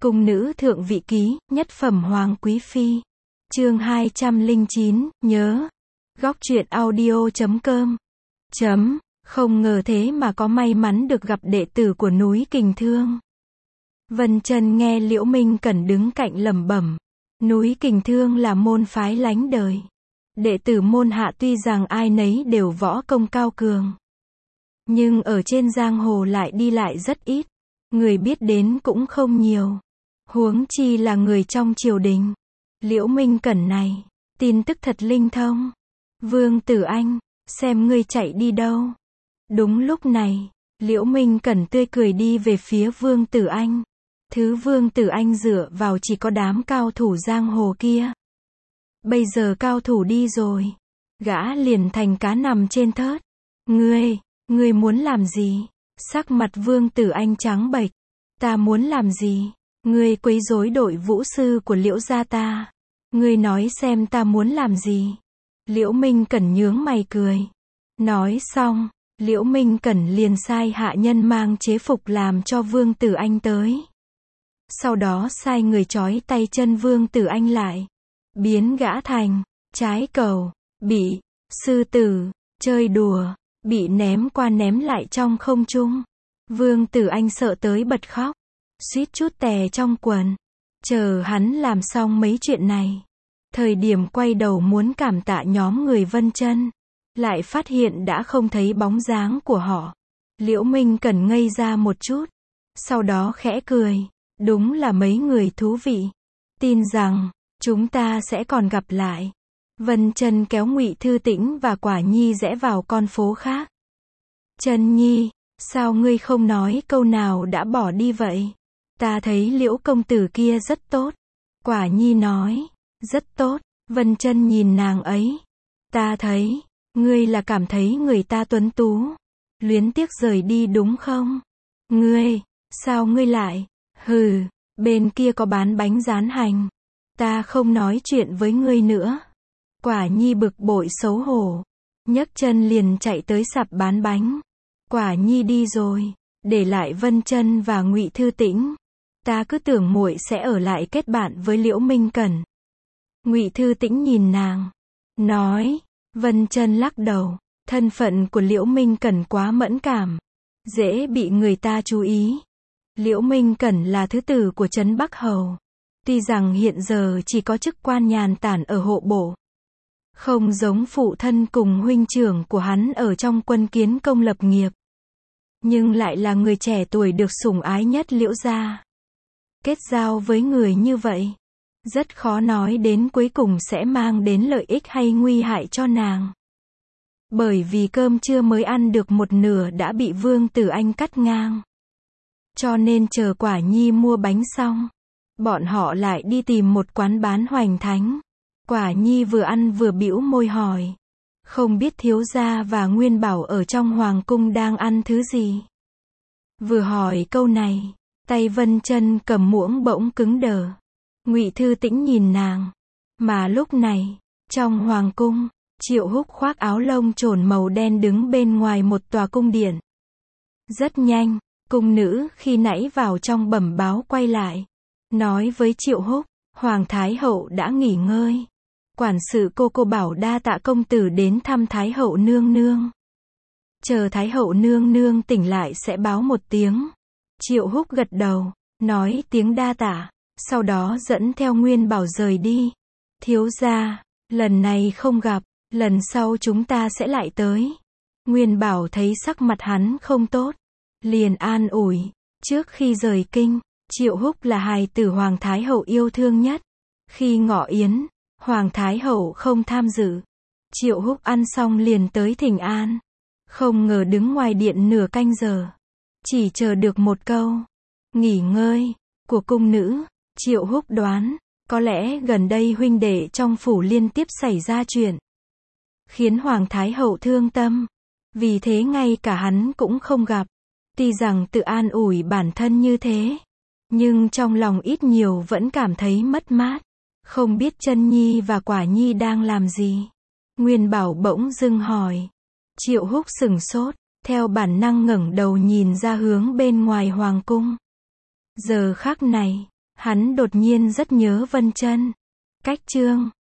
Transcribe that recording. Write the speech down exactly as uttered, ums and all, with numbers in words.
Cung nữ thượng vị ký, nhất phẩm hoàng quý phi. Chương hai trăm lẻ chín, nhớ. Góc truyện audio chấm com. Chấm, không ngờ thế mà có may mắn được gặp đệ tử của núi Kình Thương. Vân Chân nghe Liễu Minh Cẩn đứng cạnh lẩm bẩm. Núi Kình Thương là môn phái lánh đời. Đệ tử môn hạ tuy rằng ai nấy đều võ công cao cường. Nhưng ở trên giang hồ lại đi lại rất ít. Người biết đến cũng không nhiều. Huống chi là người trong triều đình. Liễu Minh Cẩn này, tin tức thật linh thông. Vương Tử Anh, xem ngươi chạy đi đâu. Đúng lúc này, Liễu Minh Cẩn tươi cười đi về phía Vương Tử Anh. Thứ Vương Tử Anh dựa vào chỉ có đám cao thủ giang hồ kia. Bây giờ cao thủ đi rồi. Gã liền thành cá nằm trên thớt. Ngươi, ngươi muốn làm gì? Sắc mặt Vương Tử Anh trắng bệch. Ta muốn làm gì? Ngươi quấy rối đội vũ sư của Liễu gia ta. Ngươi nói xem ta muốn làm gì? Liễu Minh Cẩn nhướng mày cười. Nói xong, Liễu Minh Cẩn liền sai hạ nhân mang chế phục làm cho Vương Tử Anh tới. Sau đó sai người trói tay chân Vương Tử Anh lại. Biến gã thành trái cầu, bị sư tử chơi đùa, bị ném qua ném lại trong không trung. Vương Tử Anh sợ tới bật khóc, suýt chút tè trong quần. Chờ hắn làm xong mấy chuyện này, thời điểm quay đầu muốn cảm tạ nhóm người Vân Chân, lại phát hiện đã không thấy bóng dáng của họ. Liễu Minh Cẩn ngây ra một chút, sau đó khẽ cười, đúng là mấy người thú vị. Tin rằng chúng ta sẽ còn gặp lại. Vân Chân kéo Ngụy Thư Tĩnh và Quả Nhi rẽ vào con phố khác. Chân Nhi, sao ngươi không nói câu nào đã bỏ đi vậy? Ta thấy Liễu công tử kia rất tốt. Quả Nhi nói, rất tốt. Vân Chân nhìn nàng ấy. Ta thấy, ngươi là cảm thấy người ta tuấn tú. Luyến tiếc rời đi đúng không? Ngươi, sao ngươi lại? Hừ, bên kia có bán bánh rán hành. Ta không nói chuyện với ngươi nữa. Quả Nhi bực bội xấu hổ, nhấc chân liền chạy tới sạp bán bánh. Quả Nhi đi rồi, để lại Vân Chân và Ngụy Thư Tĩnh. Ta cứ tưởng muội sẽ ở lại kết bạn với Liễu Minh Cẩn. Ngụy Thư Tĩnh nhìn nàng, nói. Vân Chân lắc đầu, thân phận của Liễu Minh Cẩn quá mẫn cảm, dễ bị người ta chú ý. Liễu Minh Cẩn là thứ tử của Trấn Bắc Hầu. Tuy rằng hiện giờ chỉ có chức quan nhàn tản ở hộ bộ, không giống phụ thân cùng huynh trưởng của hắn ở trong quân Kiến Công lập nghiệp, nhưng lại là người trẻ tuổi được sủng ái nhất Liễu gia. Kết giao với người như vậy, rất khó nói đến cuối cùng sẽ mang đến lợi ích hay nguy hại cho nàng. Bởi vì cơm trưa mới ăn được một nửa đã bị Vương Tử Anh cắt ngang. Cho nên chờ Quả Nhi mua bánh xong, bọn họ lại đi tìm một quán bán hoành thánh. Quả Nhi vừa ăn vừa bĩu môi hỏi. Không biết thiếu gia và Nguyên Bảo ở trong hoàng cung đang ăn thứ gì? Vừa hỏi câu này, tay Vân Chân cầm muỗng bỗng cứng đờ. Ngụy Thư Tĩnh nhìn nàng. Mà lúc này, trong hoàng cung, Triệu Húc khoác áo lông trồn màu đen đứng bên ngoài một tòa cung điện. Rất nhanh, cung nữ khi nãy vào trong bẩm báo quay lại. Nói với Triệu Húc, Hoàng Thái Hậu đã nghỉ ngơi. Quản sự cô cô bảo đa tạ công tử đến thăm Thái Hậu nương nương. Chờ Thái Hậu nương nương tỉnh lại sẽ báo một tiếng. Triệu Húc gật đầu, nói tiếng đa tạ, sau đó dẫn theo Nguyên Bảo rời đi. Thiếu gia, lần này không gặp, lần sau chúng ta sẽ lại tới. Nguyên Bảo thấy sắc mặt hắn không tốt, liền an ủi. Trước khi rời kinh, Triệu Húc là hài tử Hoàng Thái Hậu yêu thương nhất. Khi ngọ yến, Hoàng Thái Hậu không tham dự. Triệu Húc ăn xong liền tới thỉnh an. Không ngờ đứng ngoài điện nửa canh giờ, chỉ chờ được một câu nghỉ ngơi của cung nữ. Triệu Húc đoán, có lẽ gần đây huynh đệ trong phủ liên tiếp xảy ra chuyện, khiến Hoàng Thái Hậu thương tâm. Vì thế ngay cả hắn cũng không gặp. Tuy rằng tự an ủi bản thân như thế, nhưng trong lòng ít nhiều vẫn cảm thấy mất mát. Không biết Chân Nhi và Quả Nhi đang làm gì? Nguyên Bảo bỗng dưng hỏi. Triệu Húc sửng sốt, theo bản năng ngẩng đầu nhìn ra hướng bên ngoài hoàng cung. Giờ khắc này, Hắn đột nhiên rất nhớ Vân Chân. Cách chương